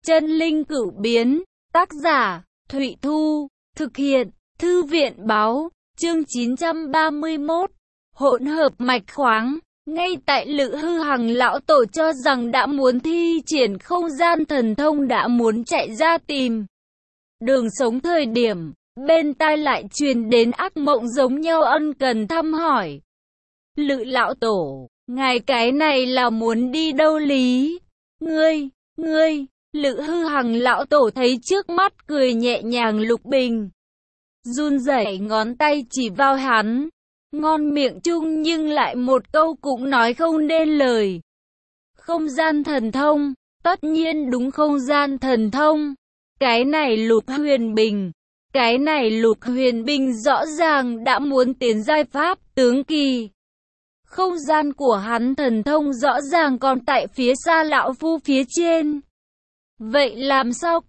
Chân linh cửu biến, tác giả, Thụy Thu, thực hiện, Thư viện báo, chương 931, hỗn hợp mạch khoáng. Ngay tại Lữ Hư Hằng lão tổ cho rằng đã muốn thi triển không gian thần thông, đã muốn chạy ra tìm đường sống thời điểm, bên tai lại truyền đến ác mộng giống nhau ân cần thăm hỏi. Lữ lão tổ, ngài cái này là muốn đi đâu lý? Ngươi, Lữ Hư Hằng lão tổ thấy trước mắt cười nhẹ nhàng Lục Bình. Run rẩy ngón tay chỉ vào hắn, ngon miệng chung nhưng lại một câu cũng nói không nên lời. Không gian thần thông, tất nhiên đúng không gian thần thông. Cái này Lục Huyền Bình rõ ràng đã muốn tiến giai pháp tướng kỳ. Không gian của hắn thần thông rõ ràng còn tại phía xa lão phu phía trên. Vậy làm sao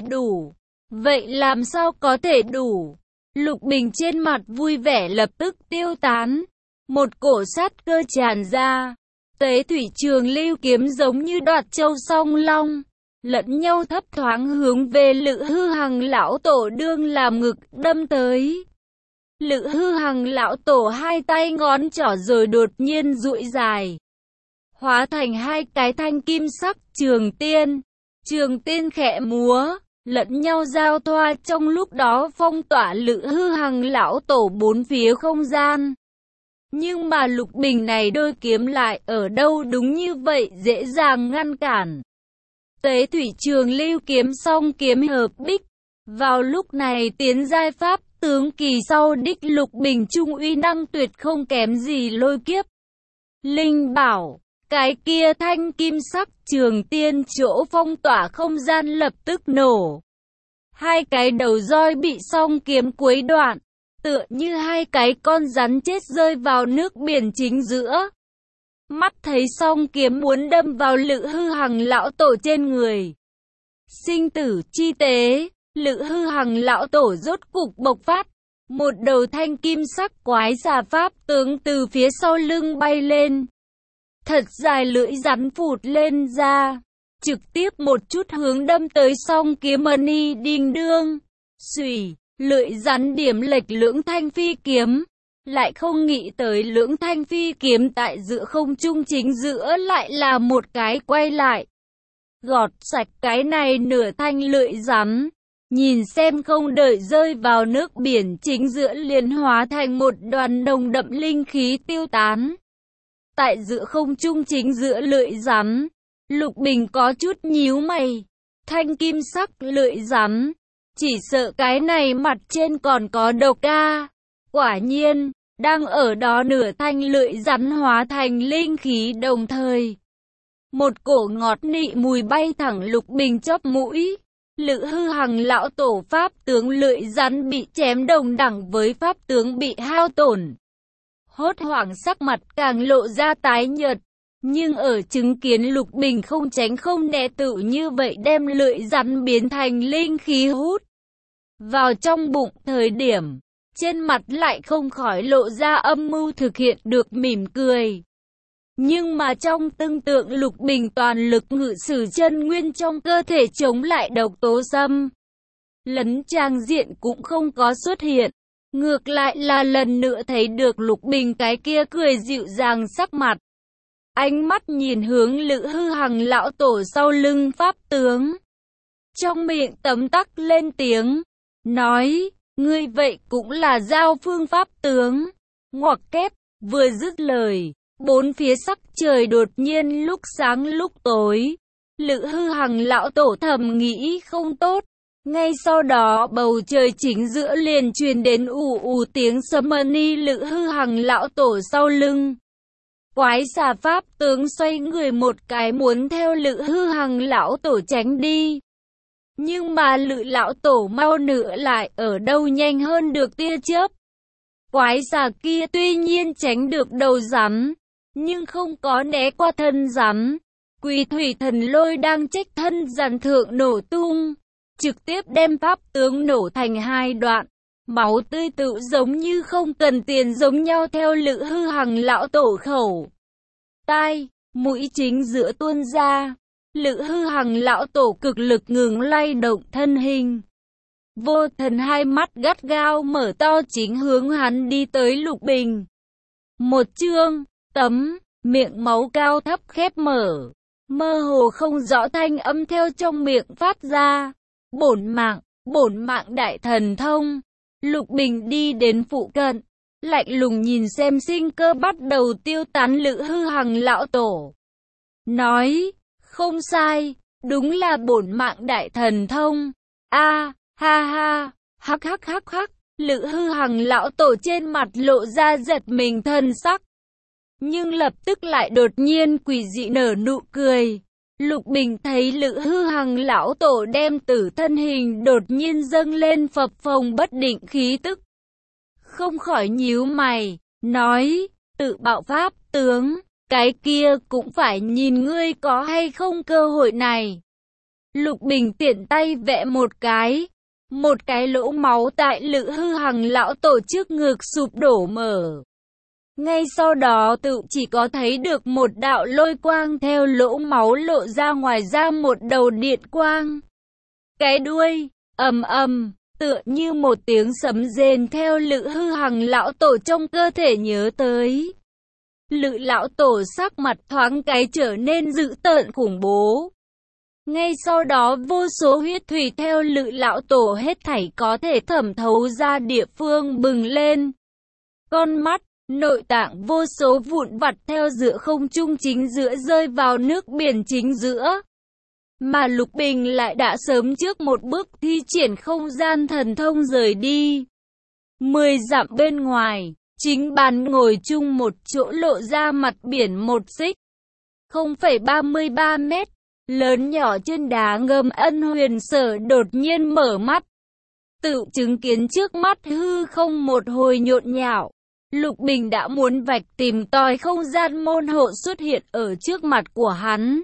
có thể đủ? Lục Bình trên mặt vui vẻ lập tức tiêu tán. Một cổ sát cơ tràn ra. Tế thủy trường lưu kiếm giống như đoạt châu song long, lẫn nhau thấp thoáng hướng về Lữ Hư Hằng lão tổ đương làm ngực đâm tới. Lữ Hư Hằng lão tổ hai tay ngón trỏ rồi đột nhiên duỗi dài, hóa thành hai cái thanh kim sắc trường tiên. Trường tiên khẽ múa, lẫn nhau giao thoa, trong lúc đó phong tỏa Lữ Hư Hằng lão tổ bốn phía không gian. Nhưng mà Lục Bình này đôi kiếm lại ở đâu đúng như vậy dễ dàng ngăn cản. Tế thủy trường lưu kiếm song kiếm hợp bích. Vào lúc này tiến giai pháp tướng kỳ sau đích Lục Bình trung uy năng tuyệt không kém gì lôi kiếp linh bảo. Cái kia thanh kim sắc trường tiên chỗ phong tỏa không gian lập tức nổ. Hai cái đầu roi bị song kiếm quấy đoạn, tựa như hai cái con rắn chết rơi vào nước biển chính giữa. Mắt thấy song kiếm muốn đâm vào Lữ Hư Hằng lão tổ trên người. Sinh tử chi tế, Lữ Hư Hằng lão tổ rốt cục bộc phát. Một đầu thanh kim sắc quái xà pháp tướng từ phía sau lưng bay lên. Thật dài lưỡi rắn phụt lên ra, trực tiếp một chút hướng đâm tới song kiếm mani đinh đương. Xùy, lưỡi rắn điểm lệch lưỡng thanh phi kiếm. Lại không nghĩ tới lưỡng thanh phi kiếm tại giữa không trung chính giữa lại là một cái quay lại, gọt sạch cái này nửa thanh lưỡi rắn. Nhìn xem không đợi rơi vào nước biển chính giữa liền hóa thành một đoàn nồng đậm linh khí tiêu tán. Tại giữa không trung chính giữa lưỡi rắn, Lục Bình có chút nhíu mày. Thanh kim sắc lưỡi rắn, chỉ sợ cái này mặt trên còn có độc a. Quả nhiên, đang ở đó nửa thanh lưỡi rắn hóa thành linh khí đồng thời. Một cổ ngọt nị mùi bay thẳng Lục Bình chóp mũi. Lữ Hư Hằng lão tổ pháp tướng lưỡi rắn bị chém đồng đẳng với pháp tướng bị hao tổn. Hốt hoảng sắc mặt càng lộ ra tái nhợt. Nhưng ở chứng kiến Lục Bình không tránh không né tự như vậy đem lưỡi rắn biến thành linh khí hút vào trong bụng thời điểm, trên mặt lại không khỏi lộ ra âm mưu thực hiện được mỉm cười. Nhưng mà trong tương tượng Lục Bình toàn lực ngự sử chân nguyên trong cơ thể chống lại độc tố xâm lấn, trang diện cũng không có xuất hiện. Ngược lại là lần nữa thấy được Lục Bình cái kia cười dịu dàng sắc mặt. Ánh mắt nhìn hướng Lữ Hư Hằng lão tổ sau lưng pháp tướng. Trong miệng tấm tắc lên tiếng, nói, ngươi vậy cũng là giao phương pháp tướng. Ngoặc kép, vừa dứt lời, bốn phía sắc trời đột nhiên lúc sáng lúc tối. Lữ Hư Hằng lão tổ thầm nghĩ không tốt. Ngay sau đó bầu trời chính giữa liền truyền đến ù ù tiếng sấm mani. Lữ Hư Hằng lão tổ sau lưng quái xà pháp tướng xoay người một cái muốn theo Lữ Hư Hằng lão tổ tránh đi. Nhưng mà Lữ lão tổ mau nữa lại ở đâu nhanh hơn được tia chớp. Quái xà kia tuy nhiên tránh được đầu rắn, nhưng không có né qua thân rắn. Quỷ thủy thần lôi đang trách thân rắn thượng nổ tung, trực tiếp đem pháp tướng nổ thành hai đoạn. Máu tươi tự giống như không cần tiền giống nhau theo Lữ Hư Hằng lão tổ khẩu tai, mũi chính giữa tuôn ra. Lữ Hư Hằng lão tổ cực lực ngừng lay động thân hình. Vô Thần hai mắt gắt gao mở to chính hướng hắn đi tới Lục Bình. Một chương, tấm, miệng máu cao thấp khép mở. Mơ hồ không rõ thanh âm theo trong miệng phát ra. Bổn mạng đại thần thông. Lục Bình đi đến phụ cận, lạnh lùng nhìn xem sinh cơ bắt đầu tiêu tán Lữ Hư Hằng lão tổ. Nói, không sai, đúng là bổn mạng đại thần thông. A, ha ha, hắc hắc hắc hắc, Lữ Hư Hằng lão tổ trên mặt lộ ra giật mình thân sắc. Nhưng lập tức lại đột nhiên quỷ dị nở nụ cười. Lục Bình thấy Lữ Hư Hằng lão tổ đem tử thân hình đột nhiên dâng lên phập phồng bất định khí tức. Không khỏi nhíu mày, nói, tự bạo pháp tướng, cái kia cũng phải nhìn ngươi có hay không cơ hội này. Lục Bình tiện tay vẽ một cái lỗ máu tại Lữ Hư Hằng lão tổ trước ngực sụp đổ mở. Ngay sau đó tự chỉ có thấy được một đạo lôi quang theo lỗ máu lộ ra ngoài ra một đầu điện quang. Cái đuôi, ầm ầm, tựa như một tiếng sấm rền theo Lữ Hư Hằng lão tổ trong cơ thể nhớ tới. Lữ lão tổ sắc mặt thoáng cái trở nên dữ tợn khủng bố. Ngay sau đó vô số huyết thủy theo Lữ lão tổ hết thảy có thể thẩm thấu ra địa phương bừng lên. Con mắt, nội tạng vô số vụn vặt theo giữa không trung chính giữa rơi vào nước biển chính giữa. Mà Lục Bình lại đã sớm trước một bước thi triển không gian thần thông rời đi. 10 dặm bên ngoài, chính bàn ngồi chung một chỗ lộ ra mặt biển một xích. 0,33 mét, lớn nhỏ trên đá ngầm. Ân Huyền Sở đột nhiên mở mắt. Tự chứng kiến trước mắt hư không một hồi nhộn nhạo. Lục Bình đã muốn vạch tìm tòi không gian môn hộ xuất hiện ở trước mặt của hắn.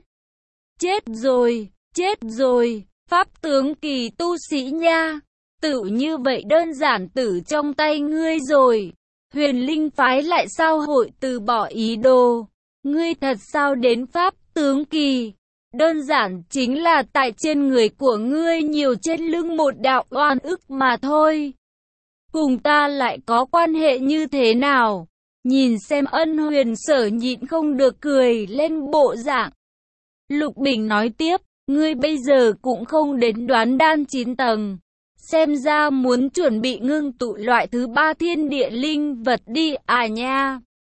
Chết rồi, pháp tướng kỳ tu sĩ nha. Tự như vậy đơn giản tử trong tay ngươi rồi. Huyền Linh phái lại sao hội từ bỏ ý đồ. Ngươi thật sao đến pháp tướng kỳ. Đơn giản chính là tại trên người của ngươi nhiều trên lưng một đạo oan ức mà thôi. Cùng ta lại có quan hệ như thế nào? Nhìn xem Ân Huyền Sở nhịn không được cười lên bộ dạng. Lục Bình nói tiếp, ngươi bây giờ cũng không đến đoán đan 9 tầng. Xem ra muốn chuẩn bị ngưng tụ loại thứ 3 thiên địa linh vật đi à nha.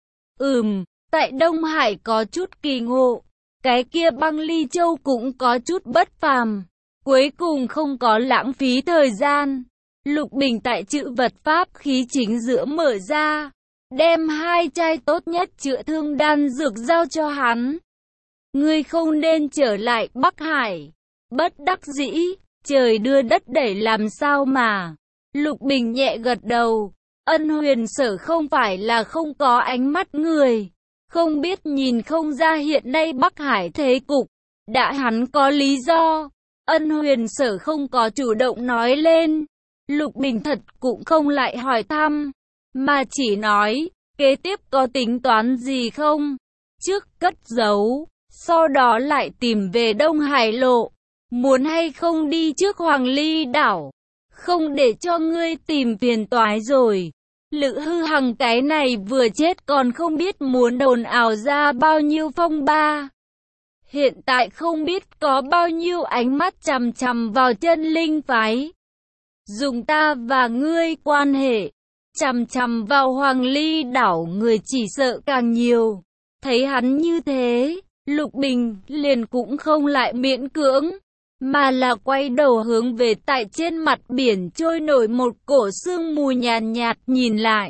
Tại Đông Hải có chút kỳ ngộ. Cái kia Băng Ly Châu cũng có chút bất phàm. Cuối cùng không có lãng phí thời gian. Lục Bình tại chữ vật pháp khí chính giữa mở ra. Đem 2 chai tốt nhất chữa thương đan dược giao cho hắn. Ngươi không nên trở lại Bắc Hải. Bất đắc dĩ, trời đưa đất đẩy làm sao mà. Lục Bình nhẹ gật đầu. Ân Huyền Sở không phải là không có ánh mắt người. Không biết nhìn không ra hiện nay Bắc Hải thế cục. Đã hắn có lý do. Ân Huyền Sở không có chủ động nói lên. Lục Bình thật cũng không lại hỏi thăm. Mà chỉ nói, kế tiếp có tính toán gì không? Trước cất giấu, sau đó lại tìm về Đông Hải lộ. Muốn hay không đi trước Hoàng Ly đảo. Không để cho ngươi tìm phiền toái rồi. Lữ Hư Hằng cái này vừa chết còn không biết muốn đồn ảo ra bao nhiêu phong ba. Hiện tại không biết có bao nhiêu ánh mắt chằm chằm vào Chân Linh phái. Dùng ta và ngươi quan hệ, chằm chằm vào Hoàng Ly đảo người chỉ sợ càng nhiều. Thấy hắn như thế, Lục Bình liền cũng không lại miễn cưỡng, mà là quay đầu hướng về tại trên mặt biển trôi nổi một cổ sương mù nhàn nhạt nhìn lại.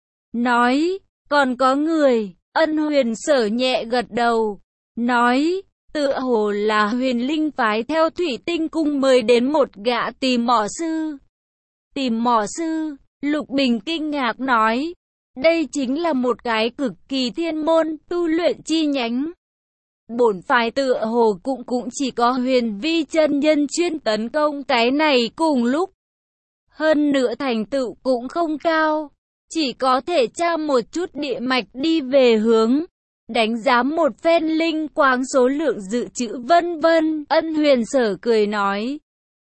Nói, còn có người. Ân Huyền Sở nhẹ gật đầu, nói, tựa hồ là Huyền Linh phái theo Thủy Tinh cung mời đến một gã tìm mỏ sư. Tìm mỏ sư? Lục Bình kinh ngạc nói, đây chính là một cái cực kỳ thiên môn tu luyện chi nhánh. Bổn phái tựa hồ cũng chỉ có Huyền Vi chân nhân chuyên tấn công cái này cùng lúc. Hơn nữa thành tựu cũng không cao, chỉ có thể tra một chút địa mạch đi về hướng đánh giá một phen linh quáng số lượng dự trữ vân vân. Ân Huyền Sở cười nói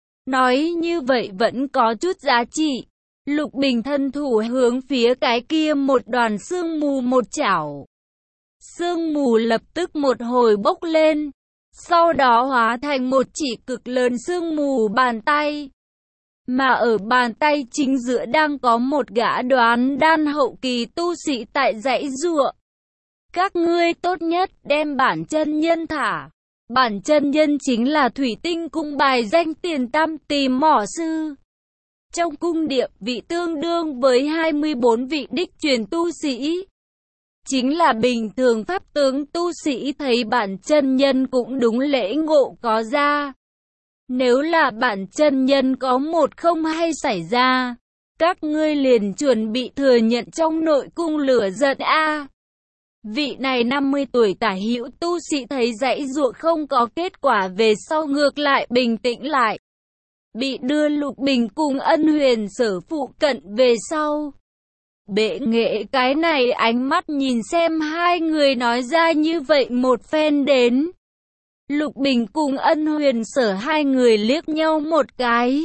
như vậy vẫn có chút giá trị. Lục Bình thân thủ hướng phía cái kia một đoàn sương mù một chảo. Sương mù lập tức một hồi bốc lên, sau đó hóa thành một chỉ cực lớn sương mù bàn tay. Mà ở bàn tay chính giữa đang có một gã đoán đan hậu kỳ tu sĩ tại dãy giụa. Các ngươi tốt nhất đem bản chân nhân thả. Bản chân nhân chính là Thủy Tinh cung bài danh tiền tam tìm mỏ sư. Trong cung điện vị tương đương với 24 vị đích truyền tu sĩ. Chính là bình thường pháp tướng tu sĩ thấy bản chân nhân cũng đúng lễ ngộ có ra. Nếu là bản chân nhân có một không hay xảy ra, các ngươi liền chuẩn bị thừa nhận trong nội cung lửa giận a. Vị này 50 tuổi tả hữu tu sĩ thấy dãy ruộng không có kết quả về sau ngược lại bình tĩnh lại. Bị đưa Lục Bình cùng Ân Huyền Sở phụ cận về sau. Bệ nghệ cái này ánh mắt nhìn xem hai người nói ra như vậy một phen đến. Lục Bình cùng Ân Huyền Sở hai người liếc nhau một cái.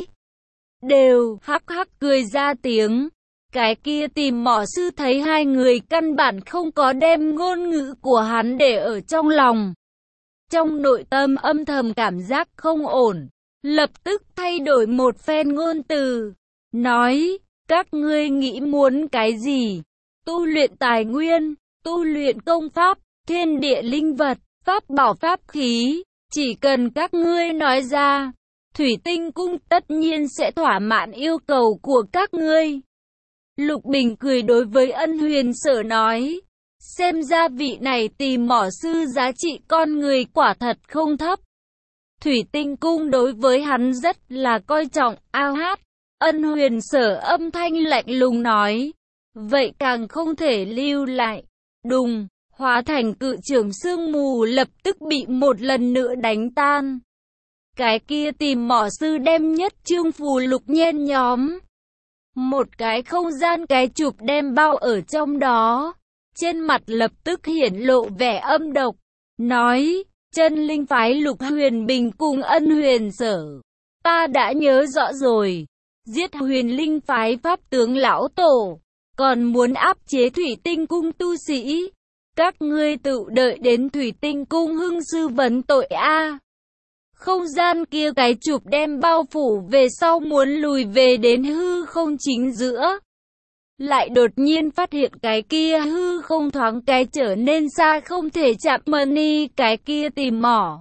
Đều hắc hắc cười ra tiếng. Cái kia tìm mỏ sư thấy hai người căn bản không có đem ngôn ngữ của hắn để ở trong lòng. Trong nội tâm âm thầm cảm giác không ổn. Lập tức thay đổi một phen ngôn từ. Nói, các ngươi nghĩ muốn cái gì? Tu luyện tài nguyên, tu luyện công pháp, thiên địa linh vật, pháp bảo pháp khí. Chỉ cần các ngươi nói ra, Thủy Tinh cung tất nhiên sẽ thỏa mãn yêu cầu của các ngươi. Lục Bình cười đối với Ân Huyền Sở nói. Xem ra vị này tìm mỏ sư giá trị con người quả thật không thấp. Thủy Tinh cung đối với hắn rất là coi trọng. Ao hát. Ân Huyền Sở âm thanh lạnh lùng nói. Vậy càng không thể lưu lại. Đùng, hóa thành cự trưởng sương mù lập tức bị một lần nữa đánh tan. Cái kia tìm mỏ sư đem nhất chương phù lục nhen nhóm. Một cái không gian cái chụp đem bao ở trong đó. Trên mặt lập tức hiển lộ vẻ âm độc. Nói, chân linh phái Lục Huyền Bình cùng Ân Huyền Sở. Ta đã nhớ rõ rồi. Giết Huyền Linh phái pháp tướng lão tổ. Còn muốn áp chế Thủy Tinh cung tu sĩ. Các ngươi tự đợi đến Thủy Tinh cung hưng sư vấn tội a. Không gian kia cái chụp đem bao phủ về sau muốn lùi về đến hư không chính giữa. Lại đột nhiên phát hiện cái kia hư không thoáng cái trở nên xa không thể chạm mani cái kia tìm mỏ.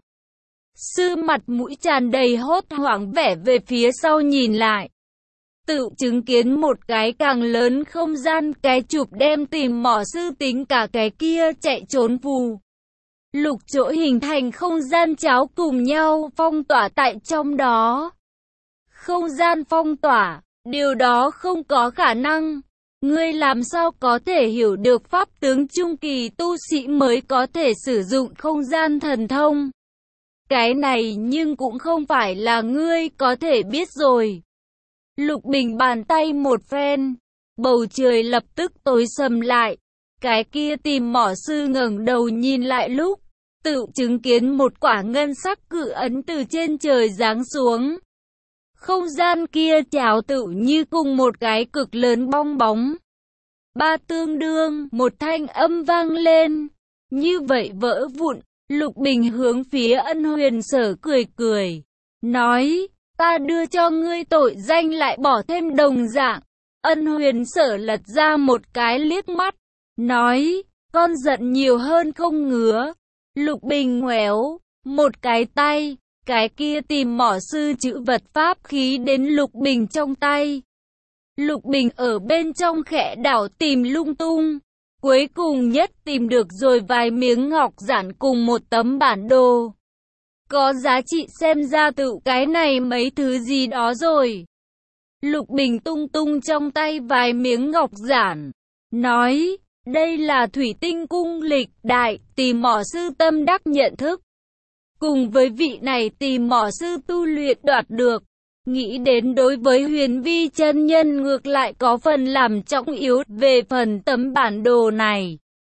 Sư mặt mũi tràn đầy hốt hoảng vẻ về phía sau nhìn lại. Tự chứng kiến một cái càng lớn không gian cái chụp đem tìm mỏ sư tính cả cái kia chạy trốn phù. Lục chỗ hình thành không gian cháo cùng nhau phong tỏa tại trong đó. Không gian phong tỏa, điều đó không có khả năng. Ngươi làm sao có thể hiểu được pháp tướng trung kỳ tu sĩ mới có thể sử dụng không gian thần thông. Cái này nhưng cũng không phải là ngươi có thể biết rồi. Lục Bình bàn tay một phen, bầu trời lập tức tối sầm lại. Cái kia tìm mỏ sư ngẩng đầu nhìn lại lúc, tự chứng kiến một quả ngân sắc cự ấn từ trên trời giáng xuống. Không gian kia cháo tự như cùng một cái cực lớn bong bóng. Ba tương đương, một thanh âm vang lên. Như vậy vỡ vụn, Lục Bình hướng phía Ân Huyền Sở cười cười. Nói, ta đưa cho ngươi tội danh lại bỏ thêm đồng dạng. Ân Huyền Sở lật ra một cái liếc mắt. Nói, con giận nhiều hơn không ngứa. Lục Bình ngoéo, một cái tay, cái kia tìm mỏ sư chữ vật pháp khí đến Lục Bình trong tay. Lục Bình ở bên trong khẽ đảo tìm lung tung, cuối cùng nhất tìm được rồi vài miếng ngọc giản cùng một tấm bản đồ. Có giá trị xem ra tự cái này mấy thứ gì đó rồi. Lục Bình tung tung trong tay vài miếng ngọc giản, nói, đây là Thủy Tinh cung lịch đại tìm mỏ sư tâm đắc nhận thức. Cùng với vị này tìm mỏ sư tu luyện đoạt được. Nghĩ đến đối với Huyền Vi chân nhân ngược lại có phần làm trọng yếu về phần tấm bản đồ này.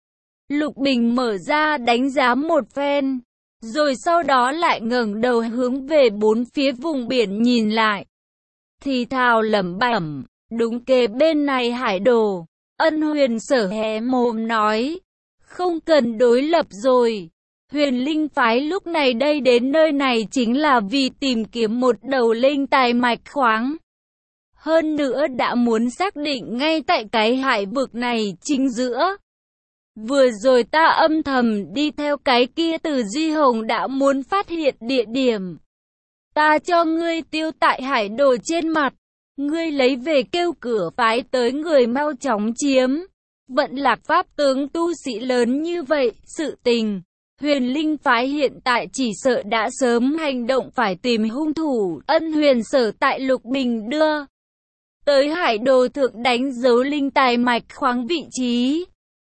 Lục Bình mở ra đánh giá một phen, rồi sau đó lại ngẩng đầu hướng về bốn phía vùng biển nhìn lại. Thì thào lẩm bẩm, đúng kề bên này hải đồ. Ân Huyền Sở hé mồm nói, không cần đối lập rồi. Huyền Linh phái lúc này đây đến nơi này chính là vì tìm kiếm một đầu linh tài mạch khoáng. Hơn nữa đã muốn xác định ngay tại cái hải vực này chính giữa. Vừa rồi ta âm thầm đi theo cái kia từ Duy Hồng đã muốn phát hiện địa điểm. Ta cho ngươi tiêu tại hải đồ trên mặt. Ngươi lấy về kêu cửa phái tới người mau chóng chiếm. Vận Lạc pháp tướng tu sĩ lớn như vậy, sự tình. Huyền Linh phái hiện tại chỉ sợ đã sớm hành động phải tìm hung thủ. Ân Huyền Sở tại Lục Bình đưa tới hải đồ thượng đánh dấu linh tài mạch khoáng vị trí.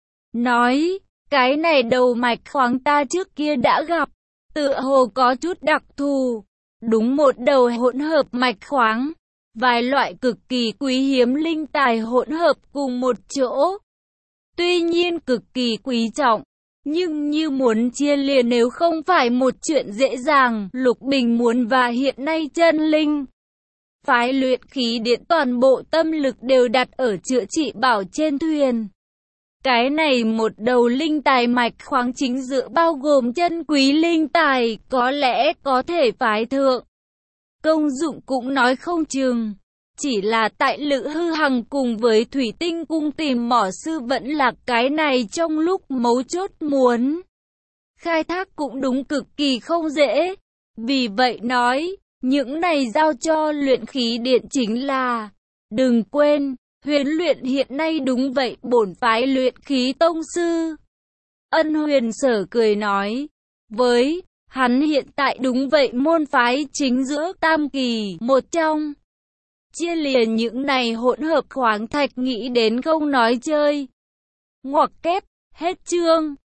Nói, cái này đầu mạch khoáng ta trước kia đã gặp, tựa hồ có chút đặc thù. Đúng một đầu hỗn hợp mạch khoáng, vài loại cực kỳ quý hiếm linh tài hỗn hợp cùng một chỗ. Tuy nhiên cực kỳ quý trọng, nhưng như muốn chia liền nếu không phải một chuyện dễ dàng. Lục Bình muốn và hiện nay chân linh phái luyện khí điện toàn bộ tâm lực đều đặt ở chữa trị bảo trên thuyền. Cái này một đầu linh tài mạch khoáng chính giữa bao gồm chân quý linh tài, có lẽ có thể phái thượng. Công dụng cũng nói không chừng. Chỉ là tại Lữ Hư Hằng cùng với Thủy Tinh cung tìm mỏ sư vẫn là cái này trong lúc mấu chốt muốn khai thác cũng đúng cực kỳ không dễ. Vì vậy nói, những này giao cho luyện khí điện chính là, đừng quên, Huyền luyện hiện nay đúng vậy bổn phái luyện khí tông sư. Ân Huyền Sở cười nói, với hắn hiện tại đúng vậy môn phái chính giữa tam kỳ một trong. Chia liền những này hỗn hợp khoáng thạch nghĩ đến không nói chơi. Ngoặc kép, hết chương.